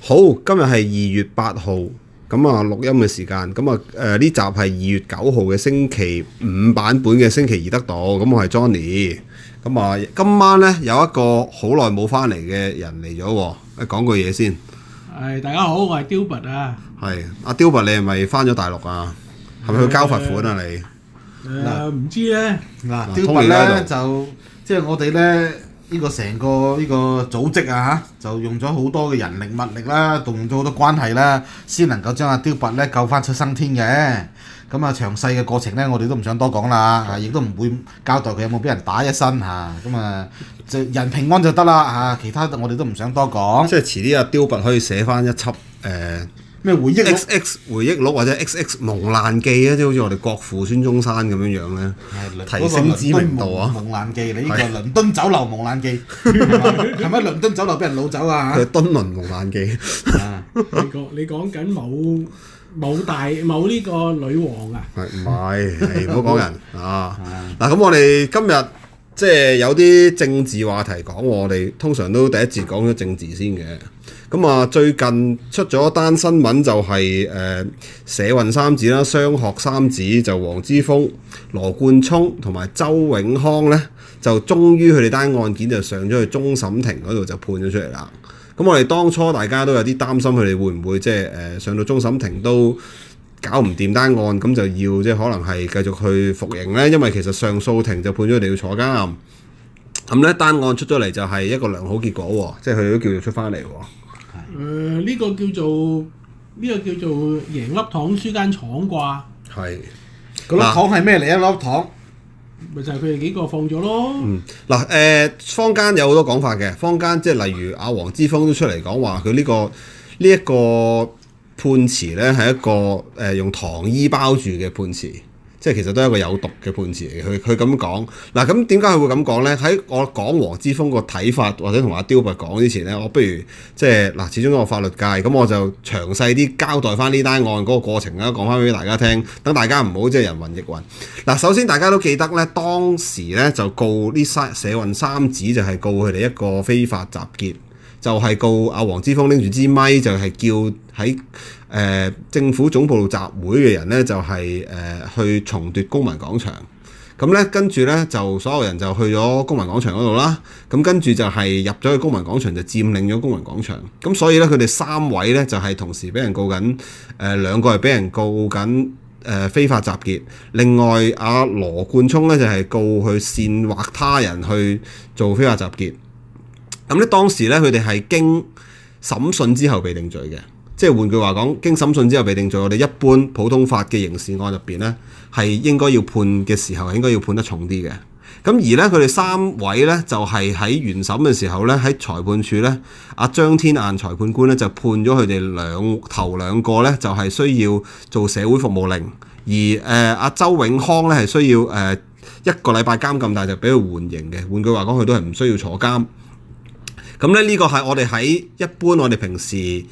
好，今日係2月8號，咁啊錄音嘅時間，咁啊呢集係2月9號嘅星期五版本嘅星期二得到，咁我係 Johnny，咁啊今晚呢，有一個好耐冇翻嚟嘅人嚟咗喎，講句嘢先。 大家好，我係 Dilbert 啊。 係，阿 Dilbert 你係咪翻咗大陸啊？係咪去交罰款啊你？ 唔知咧。 嗱，Dilbert 咧就即係我哋咧呢個成個呢個組織啊嚇，就用咗好多嘅人力物力啦，動用咗好多關係啦，先能夠將阿 Dilbert 咧救翻出生天嘅。咁啊，詳細嘅過程咧，我哋都唔想多講啦，亦都唔會交代佢有冇俾人打一身嚇。咁啊，就人平安就得啦嚇，其他我哋都唔想多講。 即係遲啲阿 Dilbert 可以寫翻一輯咩回憶錄 XX 回憶錄或者 XX 蒙難記啊，即係好似我哋國父孫中山咁樣樣咧，提升知名度啊！ 蒙難記，你呢個倫敦酒樓蒙難記係咪倫敦酒樓俾人擄走啊？ 佢敦倫蒙難記。 你講緊某呢個女王啊？ 係唔係？唔好講人啊！嗱，咁我哋今日即係有啲政治話題講，我哋通常都第一節講咗政治先嘅。咁啊，最近出咗一單新聞就係社運三子啦，雙學三子就黃之鋒、羅冠聰同埋周永康咧，就終於佢哋單案件就上咗去終審庭嗰度就判咗出嚟啦。咁我哋當初大家都有啲擔心佢哋會唔會即係上到終審庭都搞唔掂單案，咁就要即係可能係繼續去服刑咧，因為其實上訴庭就判咗佢哋要坐監。咁咧單案出咗嚟就係一個良好結果喎，即係佢哋都叫做出翻嚟喎。 呢個叫做贏粒糖輸間廠啩？ 係。 嗰粒糖係咩嚟？一粒糖咪就係佢哋幾個放咗咯。 坊間有好多講法嘅，坊間即係例如阿黃之鋒都出嚟講話，佢呢一個判詞咧係一個用糖衣包住嘅判詞。即係其實都係一個有毒嘅判詞嚟嘅，佢咁講。嗱，咁點解佢會咁講咧？喺我講黃之鋒個睇法，或者同阿 Dilbert 講之前咧，我不如即係嗱，始終我法律界，咁我就詳細啲交代翻呢單案嗰個過程啦，講翻俾大家聽，等大家唔好即係人云亦云。嗱，首先大家都記得咧，當時咧就告呢社運三子，就係告佢哋一個非法集結，就係告阿黃之鋒拎住支咪，就係叫喺政府總部集會嘅人咧，就係去重奪公民廣場。咁咧跟住咧就所有人就去咗公民廣場嗰度啦。咁跟住就係入咗去公民廣場，就佔領咗公民廣場。咁所以咧佢哋三位咧就係同時俾人告緊，兩個係俾人告緊非法集結。另外阿羅冠聰咧就係告佢煽惑他人去做非法集結。咁咧當時咧佢哋係經審訊之後被定罪嘅。即係換句話講，經審訊之後被定罪，我哋一般普通法嘅刑事案入邊咧，係應該要判嘅時候，應該要判得重啲嘅。咁而咧，佢哋三位咧就係喺原審嘅時候咧，喺裁判處咧，阿張天雁裁判官咧就判咗佢哋頭兩個咧就係需要做社會服務令，而阿周永康咧係需要1個禮拜監禁，但係就俾佢緩刑嘅。換句話講，佢都係唔需要坐監。咁咧呢個係我哋喺一般我哋平時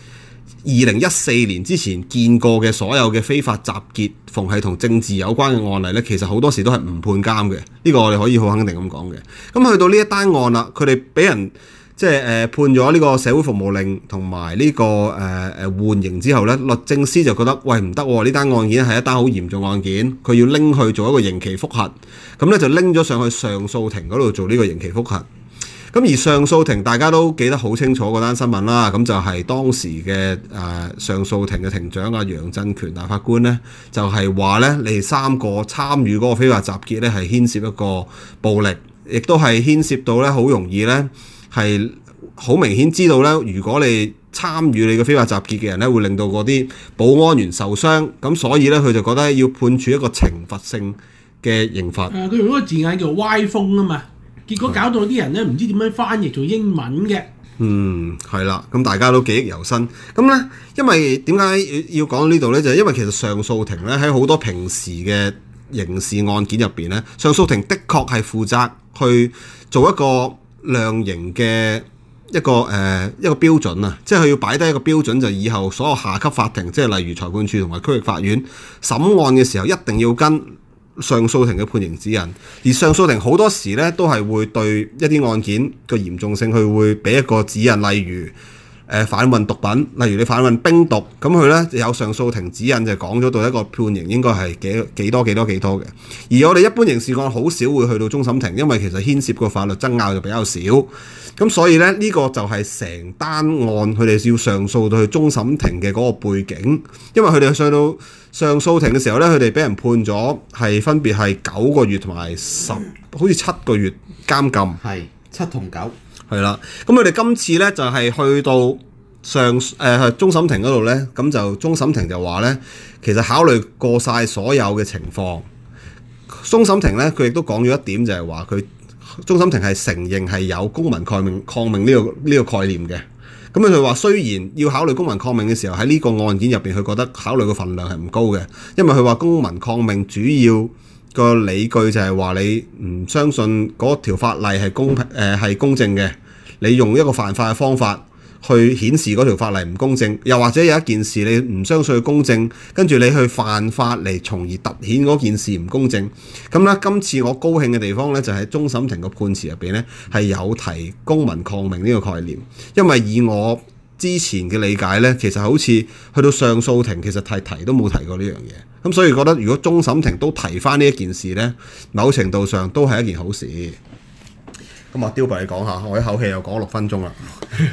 2014年之前見過嘅所有嘅非法集結，逢係同政治有關嘅案例咧，其實好多時都係唔判監嘅。呢個我哋可以好肯定咁講嘅。咁去到呢一單案啦，佢哋俾人即係判咗呢個社會服務令同埋呢個緩刑之後咧，律政司就覺得喂唔得喎，呢單案件係一單好嚴重案件，佢要拎去做一個刑期覆核。咁咧就拎咗上去上訴庭嗰度做呢個刑期覆核。咁而上訴庭大家都記得好清楚嗰單新聞啦，咁就係當時嘅上訴庭嘅庭長阿楊振權大法官咧，就係話咧，你哋三個參與嗰個非法集結咧係牽涉一個暴力，亦都係牽涉到咧好容易咧係好明顯知道咧，如果你參與你嘅非法集結嘅人咧，會令到嗰啲保安員受傷，咁所以咧佢就覺得要判處一個懲罰性嘅刑罰。 佢用嗰個字眼叫歪風啊嘛。結果搞到啲人咧唔知點樣翻譯做英文嘅。 係啦，咁大家都記憶猶新。咁咧，因為點解要講到呢度咧？就係因為其實上訴庭咧喺好多平時嘅刑事案件入邊咧，上訴庭的確係負責去做一個量刑嘅一個標準啊，即係佢要擺低一個標準，就以後所有下級法庭，即係例如裁判處同埋區域法院審案嘅時候，一定要跟上訴庭嘅判刑指引，而上訴庭好多時咧都係會對一啲案件個嚴重性，佢會俾一個指引，例如販運毒品，例如你販運冰毒，咁佢咧有上訴庭指引就講咗到一個判刑應該係幾多嘅。而我哋一般刑事案好少會去到終審庭，因為其實牽涉個法律爭拗就比較少。咁所以咧呢個就係成單案佢哋要上訴到去終審庭嘅嗰個背景，因為佢哋上到上訴庭嘅時候咧，佢哋俾人判咗係分別係9個月同埋好似7個月監禁。 係7同9。 係啦，咁佢哋今次咧就係去到終審庭嗰度咧，咁就終審庭就話咧，其實考慮過晒所有嘅情況。終審庭咧佢亦都講咗一點，就係話佢終審庭係承認係有公民抗命呢個概念嘅。咁佢話雖然要考慮公民抗命嘅時候，喺呢個案件入邊，佢覺得考慮嘅份量係唔高嘅，因為佢話公民抗命主要個理據就係話你唔相信嗰條法例係公正嘅，你用一個犯法嘅方法去顯示嗰條法例唔公正，又或者有一件事你唔相信佢公正，跟住你去犯法嚟從而凸顯嗰件事唔公正。咁咧，今次我高興嘅地方咧就喺終審庭個判詞入邊咧係有提公民抗命呢個概念，因為以我之前嘅理解咧，其實好似去到上訴庭其實提都冇提過呢樣嘢。咁所以覺得如果終審庭都提翻呢一件事咧，某程度上都係一件好事。咁啊，刁伯你講下，我一口氣又講6分鐘啦。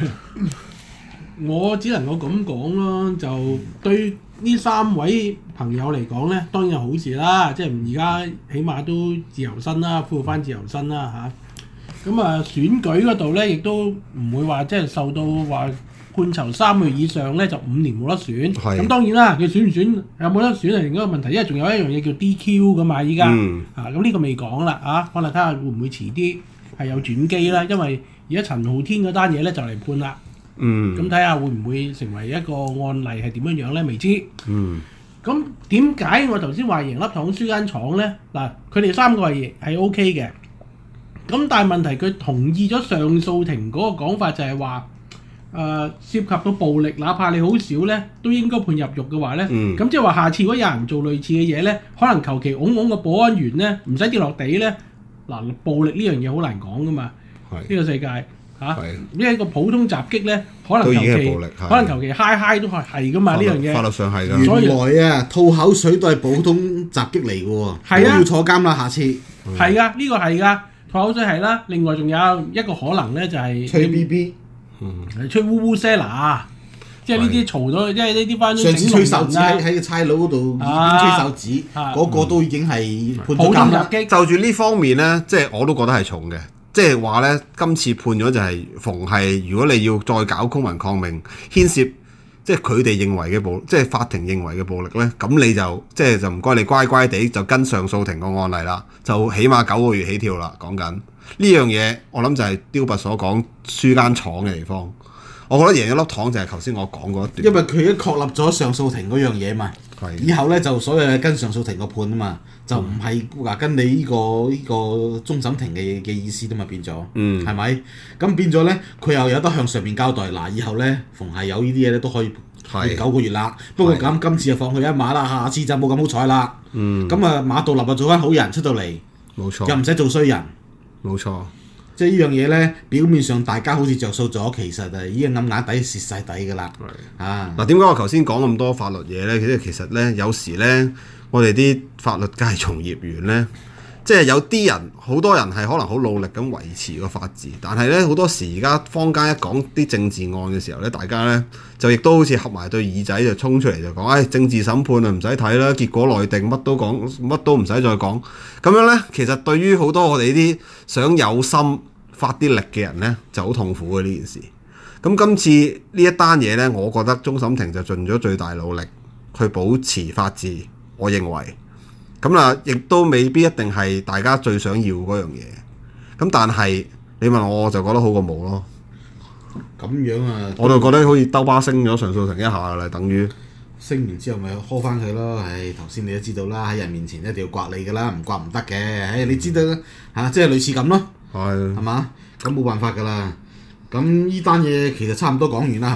我只能夠咁講咯，就對呢3位朋友嚟講咧，當然係好事啦。即係而家起碼都自由身啦，恢復翻自由身啦嚇。咁選舉嗰度咧，亦都唔會話即係受到話判囚3個月以上咧，就5年冇得選。咁當然啦，佢選唔選有冇得選係另一個問題，因為仲有一樣嘢叫 DQ 噶嘛，依家咁呢個未講啦可能睇下會唔會遲啲係有轉機啦，因為而家陳浩天嗰單嘢咧就嚟判啦。咁睇下會唔會成為一個案例係點樣咧？未知。咁點解我頭先話贏粒糖輸間廠咧？嗱，佢哋3個係 OK 嘅。咁但係問題佢同意咗上訴庭嗰個講法就係話，涉及到暴力，哪怕你好少咧，都應該判入獄嘅話咧，咁即係話下次如果有人做類似嘅嘢咧，可能求其㧬個保安員咧，唔使跌落地咧。嗱，暴力呢樣嘢好難講噶嘛，呢個世界因為一個普通襲擊咧，可能求其嗨都係噶嘛呢樣嘢。 法律上係㗎。 原來吐口水都係普通襲擊嚟嘅喎，都要坐監啦，下次。 係㗎，呢個係㗎，吐口水係啦。另外仲有一個可能咧，就係吹 BB， 吹烏烏聲嗱，即係呢啲嘈咗，即係呢啲翻。上次吹手指喺個差佬嗰度吹手指，嗰個都已經係判咗監啦。 就住呢方面咧，即係我都覺得係重嘅。即係話咧，今次判咗就係逢係如果你要再搞公民抗命，牽涉即係佢哋認為嘅暴，即係法庭認為嘅暴力咧，咁你就唔該你乖乖地就跟上訴庭個案例啦，就起碼9個月起跳啦。講緊呢樣嘢，我諗就係刁伯所講輸間廠嘅地方。我覺得贏一粒糖就係頭先我講嗰一段， 因為佢已經確立咗上訴庭嗰樣嘢嘛，以後咧就所有嘢跟上訴庭個判啊嘛，就唔係話跟你呢個終審庭嘅意思啫嘛，變咗，係咪？咁變咗咧，佢又有得向上面交代。嗱，以後咧逢係有呢啲嘢咧都可以9個月啦。不過咁今次就放佢一馬啦，下次就冇咁好彩啦。咁馬道立就做翻好人出到嚟， 冇錯， 又唔使做衰人， 冇錯。 即係呢樣嘢咧，表面上大家好似着數咗，其實係已經暗眼底蝕晒底㗎啦。 嗱，點解我頭先講咁多法律嘢咧？其實咧，有時咧，我哋啲法律界從業員咧，即係有啲人，好多人係可能好努力咁維持個法治，但係咧好多時而家坊間一講啲政治案嘅時候咧，大家咧就亦都好似合埋對耳仔就衝出嚟就講，政治審判啊唔使睇啦，結果內定乜都講，乜都唔使再講。咁樣咧，其實對於好多我哋啲想有心發啲力嘅人咧，就好痛苦嘅呢件事。咁今次呢一單嘢咧，我覺得終審庭就盡咗最大努力去保持法治，我認為。咁啦，亦都未必一定係大家最想要嗰樣嘢。咁但係你問我就覺得好過冇咯。 咁樣啊， 我就覺得好似兜巴升咗上訴庭一下啦，等於升完之後咪呵翻佢咯。頭先你都知道啦，喺人面前一定要刮你噶啦，唔刮唔得嘅。你知道即係類似咁咯，係嘛？咁冇辦法噶啦。咁呢單嘢其實差唔多講完啦，係嘛？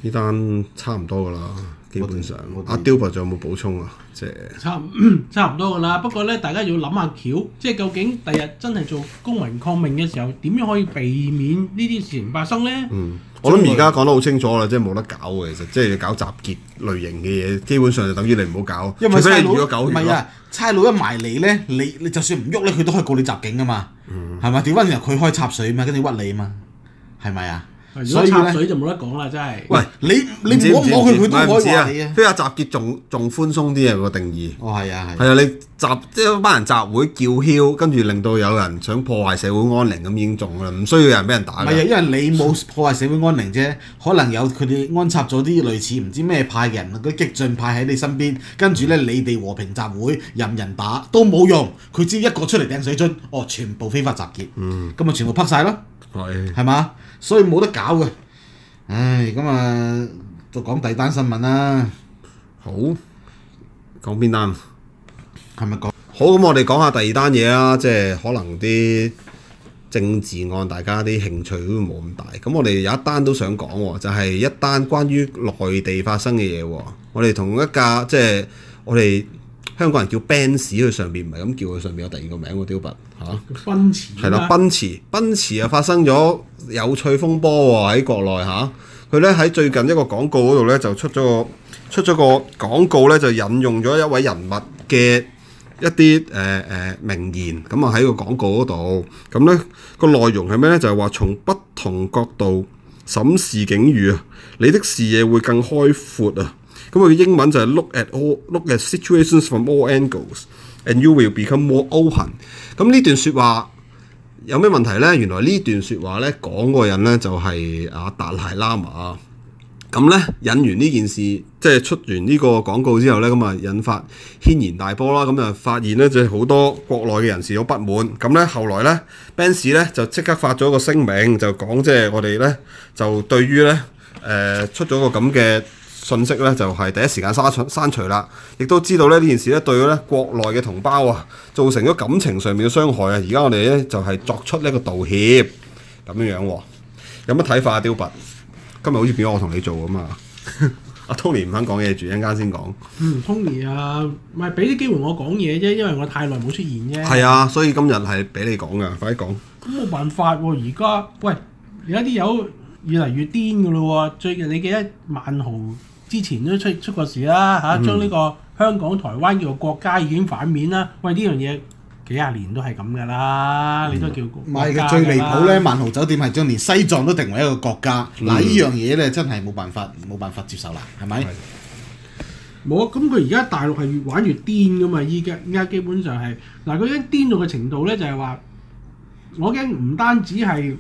呢單差唔多噶啦，基本上我哋阿 Dilbert 仲有冇補充啊？即係差唔多噶啦。不過咧，大家要諗下橋，即係究竟第日真係做公民抗命嘅時候，點樣可以避免呢啲事情發生咧？ 我諗而家講得好清楚啦，即係冇得搞嘅，其實即係搞集結類型嘅嘢，基本上就等於你唔好搞， 因為除非你差佬預咗狗血咯。 唔係啊，差佬一埋嚟咧，你就算唔喐咧，佢都可以告你襲警噶嘛，係咪？調翻轉頭佢可以插水嘛，跟住屈你嘛，係咪啊？ 如果插水就冇得講啦，真係。 喂，你唔好摸佢，佢都可以話你啊。 非法集結仲寬鬆啲啊個定義。 哦，係啊， 係啊，你即係一班人集會叫囂，跟住令到有人想破壞社會安寧咁已經中啦，唔需要有人俾人打㗎。 唔係啊，因為你冇破壞社會安寧啫，可能有佢哋安插咗啲類似唔知咩派嘅人，嗰啲激進派喺你身邊，跟住咧你哋和平集會任人打都冇用，佢只要一個出嚟掟水樽，哦，全部非法集結，咁咪全部匹晒咯，係嘛？所以冇得搞嘅。唉，咁啊，就講第二單新聞啦。 好，講邊單？ 係咪講？ 好，咁我哋講下第二單嘢啦，即係可能啲政治案大家啲興趣都冇咁大。咁我哋有一單都想講喎，就係一單關於內地發生嘅嘢喎。我哋同一架即係我哋香港人叫 Benz， 佢上邊唔係咁叫，佢上邊有第二個名喎，Dilbert 嚇。 奔馳係啦，奔馳啊發生咗有趣風波喎喺國內嚇。佢咧喺最近一個廣告嗰度咧就出咗個廣告咧，就引用咗一位人物嘅一啲名言，咁啊喺個廣告嗰度，咁咧個內容係咩咧？就係話從不同角度審視境遇啊，你的視野會更開闊啊。咁佢嘅英文就係 look at situations from all angles and you will become more open。咁呢段説話有咩問題咧？原來呢段説話咧講嗰個人咧就係阿達賴喇嘛。咁咧引完呢件事，即係出完呢個廣告之後咧，咁啊引發軒然大波啦。咁就發現咧，就係好多國內嘅人士有不滿。咁咧後來咧 Benz 咧就即刻發咗個聲明，就講即係我哋咧就對於咧出咗個咁嘅信息咧，就係第一時間刪除啦。亦都知道咧呢件事咧對咧國內嘅同胞啊造成咗感情上面嘅傷害啊。而家我哋咧就係作出呢個道歉咁樣喎。有乜睇法啊？Dilbert？今日好似變咗我同你做咁啊！阿 Tony 唔肯講嘢住，一陣間先講。 Tony 啊，唔係俾啲機會我講嘢啫，因為我太耐冇出現啫。 係啊，所以今日係俾你講噶，快啲講。 咁冇辦法喎，而家啲友越嚟越癲噶咯喎！最近你記得萬豪之前都出過事啦嚇，將呢個香港、台灣叫做國家已經反面啦。喂，呢樣嘢幾廿年都係咁噶啦，你都叫國家。 唔係嘅，最離譜咧，萬豪酒店係將連西藏都定為一個國家。嗱，呢樣嘢咧真係冇辦法接受啦，係咪？ 冇啊！咁佢而家大陸係越玩越癲噶嘛，依家基本上係嗱，佢已經癲到嘅程度咧，就係話我驚唔單止係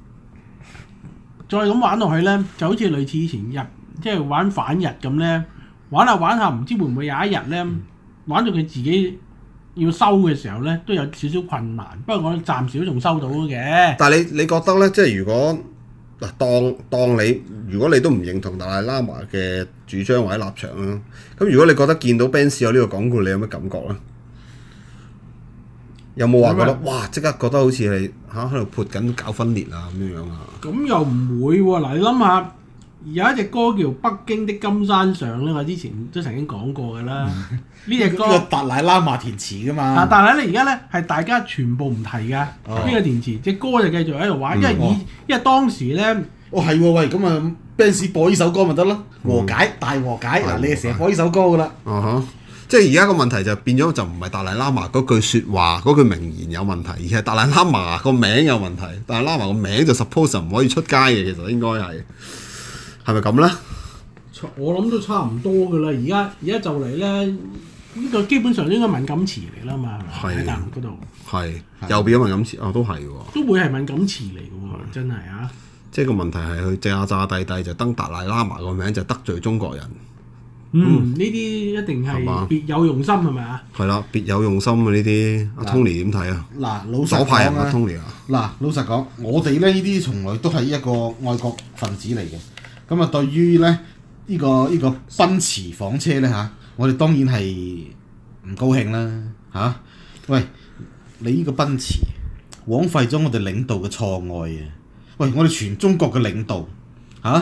再咁玩落去咧，就好似類似以前即係玩反日咁咧，玩下唔知會唔會有一日咧，玩到佢自己要收嘅時候咧，都有少少困難。不過我暫時都仲收到嘅。 但係你覺得咧，即係如果嗱當你如果你都唔認同達賴喇嘛嘅主張或者立場啦，咁如果你覺得見到 Benz 有呢個廣告，你有咩感覺咧？有冇話覺得哇？即刻覺得好似係喺度潑緊搞分裂啊咁樣啊？ 咁又唔會喎。嗱，你諗下，有一隻歌叫《北京的金山上》咧，我之前都曾經講過㗎啦。呢隻歌呢個達賴喇嘛填詞㗎嘛。 但係咧而家咧係大家全部唔提㗎。呢個填詞，隻歌就繼續喺度玩，因為當時咧， 係喎，喂，咁啊 Benz 播呢首歌咪得咯，和解大和解。嗱，你係成日播呢首歌㗎啦。 即係而家個問題就變咗，就唔係達賴喇嘛嗰句説話嗰句名言有問題，而係達賴喇嘛個名有問題。達賴喇嘛個名就 suppose 唔可以出街嘅，其實應該係咪咁咧？ 我諗都差唔多㗎啦。而家就嚟咧，呢個基本上應該敏感詞嚟啦嘛，係咪喺大陸嗰度？係又變咗敏感詞都係喎。 都會係敏感詞嚟㗎喎，真係啊！ 即係個問題係佢詐帝就登達賴喇嘛個名就得罪中國人。 呢啲一定係別有用心係咪啊？係啦，別有用心啊！呢啲阿 Tony 點睇啊？ 嗱，老實講左派人啊 Tony 啊！ 嗱，老實講，我哋咧呢啲從來都係一個愛國分子嚟嘅。咁啊，對於咧呢個奔馳房車咧嚇，我哋當然係唔高興啦嚇。喂，你呢個奔馳枉費咗我哋領導嘅錯愛啊！喂，我哋全中國嘅領導嚇，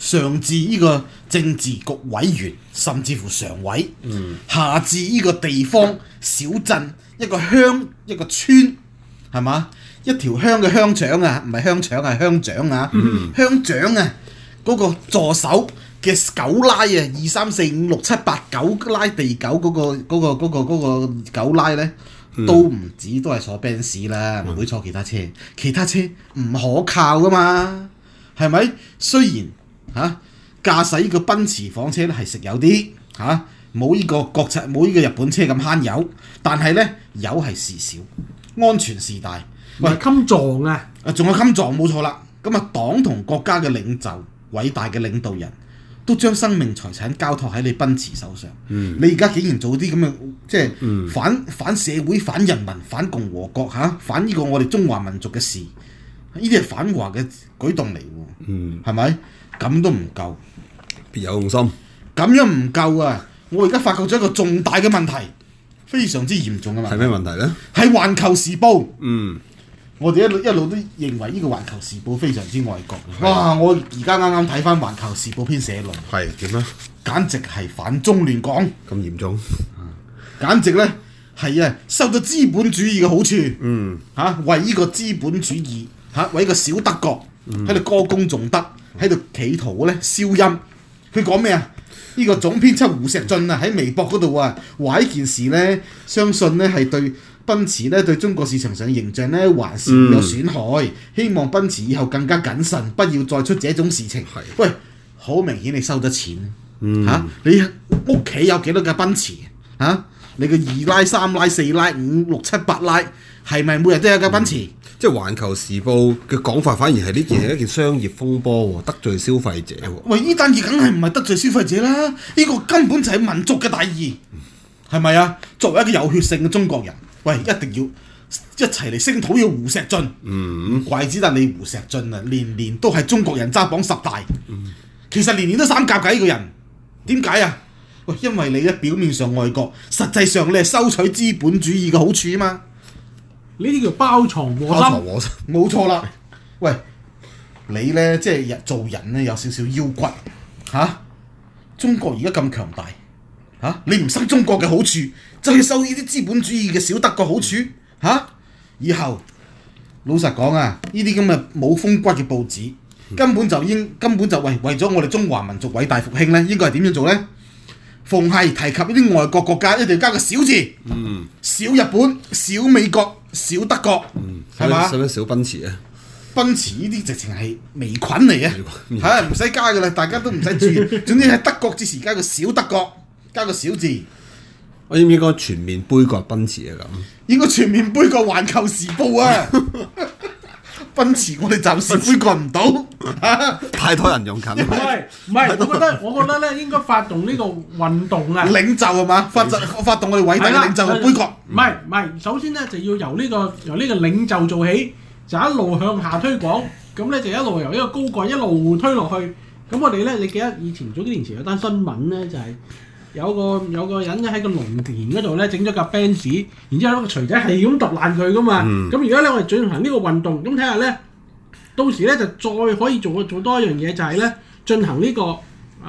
上至呢個政治局委員，甚至乎常委，下至呢個地方小鎮一個鄉一個村，係嘛？一條鄉嘅鄉長啊，唔係鄉長係鄉長啊，鄉長啊嗰個助手嘅狗拉啊，2、3、4、5、6、7、8狗拉地狗嗰個狗拉咧。都唔止都係坐 Benz 啦，唔會坐其他車，其他車唔可靠噶嘛，係咪？雖然駕駛呢個奔馳房車咧係食油啲冇呢個國產冇呢個日本車咁慳油，但係咧油係事少，安全事大。 喂，襟撞啊！ 仲有襟撞冇錯啦。咁啊，黨同國家嘅領袖，偉大嘅領導人。都將生命財產交託喺你奔馳手上，你而家竟然做啲咁嘅即係反社會、反人民、反共和國反呢個我哋中華民族嘅事，呢啲係反華嘅舉動嚟喎，係咪？咁都唔夠， 別有用心， 咁樣唔夠啊！我而家發覺咗一個重大嘅問題，非常之嚴重嘅問題。 係咩問題咧？ 係《環球時報》。我哋一路都認為呢個《環球時報》非常之愛國。哇！我而家啱啱睇翻《環球時報》篇社論， 係點咧？ 簡直係反中亂港， 咁嚴重？ 簡直咧係受到資本主義嘅好處，為呢個資本主義為一個小德國喺度歌功頌德，喺度企圖咧消音。佢講咩啊？呢個總編輯胡錫進喺微博嗰度話呢件事咧，相信咧係對奔馳咧對中國市場上嘅形象咧還是會有損害，希望奔馳以後更加謹慎，不要再出這種事情。喂，好明顯你收得錢，你屋企有幾多架奔馳你個2拉、3拉、4拉、5、6、7、8拉，係咪每日都有架奔馳？ 即係《環球時報》嘅講法，反而係呢件係一件商業風波喎，得罪消費者喎。 喂，呢單嘢梗係唔係得罪消費者啦？呢個根本就係民族嘅大義，係咪啊？作為一個有血性嘅中國人，喂，一定要一齊嚟聲討要胡錫進。怪之得你胡錫進啊，年年都係中國人揸榜10大，其實年年都三甲嘅呢個人，點解啊？喂，因為你咧表面上愛國，實際上你係收取資本主義嘅好處啊嘛。 呢啲叫包藏禍心， 冇錯啦。喂，你咧即係做人咧有少少腰骨中國而家咁強大你唔收中國嘅好處，就去收呢啲資本主義嘅小德國好處以後老實講啊，呢啲咁嘅冇風骨嘅報紙，根本就為咗我哋中華民族偉大復興咧，應該係點樣做咧？逢係提及呢啲外國國家，一定要加個小字，小日本、小美國、小德國，係嘛？ 使唔使小奔馳啊？ 奔馳呢啲直情係微菌嚟嘅，唔使加噶啦，大家都唔使注意。總之喺德國之前加個小德國，加個小字。 我應唔應該全面杯葛奔馳啊？咁應該全面杯葛《環球時報》啊！奔馳我哋暫時杯葛唔到， 太多人用緊。 唔係，我覺得咧應該發動呢個運動啊！ 領袖係嘛？發動我哋偉大嘅領袖去杯葛。 唔係，首先咧就要由呢個領袖做起，就一路向下推廣，咁咧就一路由呢個高幹一路推落去。咁我哋咧，你記得以前早幾年前有單新聞咧，就係有個人咧喺個農田嗰度咧整咗架 Benz，然之後個錘仔係咁揼爛佢噶嘛。咁而家咧我哋進行呢個運動，咁睇下咧，到時咧就再可以做多一樣嘢，就係咧進行呢個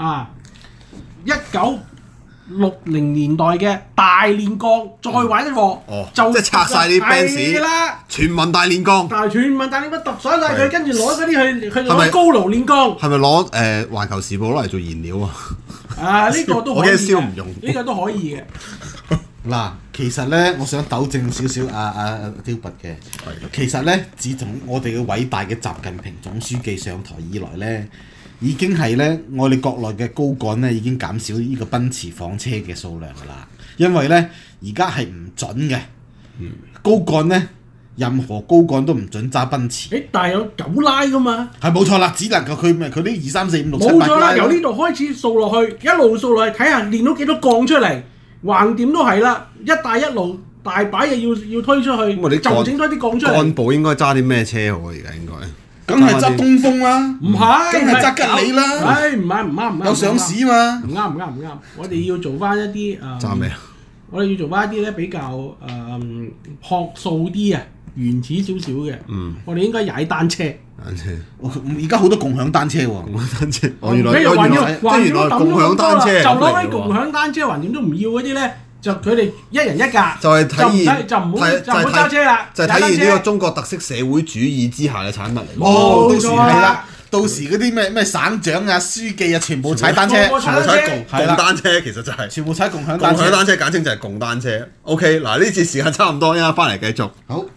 1960年代嘅大煉鋼，再玩一鑊， 即係拆晒啲 Benz 啦， 全民大煉鋼。 但係全民大煉鋼揼曬佢，跟住攞嗰啲去攞高爐煉鋼。 係咪攞環球時報攞嚟做燃料啊？ 呢個都可以， 我驚燒唔用。 呢個都可以嘅。 嗱，其實咧，我想糾正少少刁拔嘅。其實咧，自從我哋嘅偉大嘅習近平總書記上台以來咧，已經係咧我哋國內嘅高幹咧已經減少呢個奔馳房車嘅數量㗎啦。因為咧而家係唔準嘅，高幹咧任何高幹都唔準揸奔馳。 但係有9拉㗎嘛？ 係冇錯啦，只能夠佢啲2、3、4、5、6、7、8 冇錯啦，由呢度開始掃落去，一路掃落去，睇下練到幾多鋼出嚟，橫掂都係啦。一帶一路大把嘢要推出去，就整多啲鋼出嚟。 幹部應該揸啲咩車好啊？而家應該梗係揸東風啦， 唔係， 梗係揸吉利啦。 唔啱， 有上市嘛？ 唔啱。我哋要做翻一啲揸咩啊？ 我哋要做翻一啲咧比較樸素啲啊， 原始少少嘅， 嗯， 我哋應該踩單車。 單車， 而家好多共享單車喎， 共享單車，哦， 唔原來俾人還要即係原來共享單車就攞嚟啲共享單車橫掂都唔要嗰啲咧，就佢哋一人一架， 就係體現就唔好揸車啦， 就係體現呢個中國特色社會主義之下嘅產物嚟。 哦，到時冇錯啦係啦，到時嗰啲咩省長啊、書記啊，全部踩單車， 全部全部踩共係啦單車，其實就係全部踩共享單車。 共享單車，簡稱就係共單車。OK，嗱呢節時間差唔多，一陣翻嚟繼續。 好。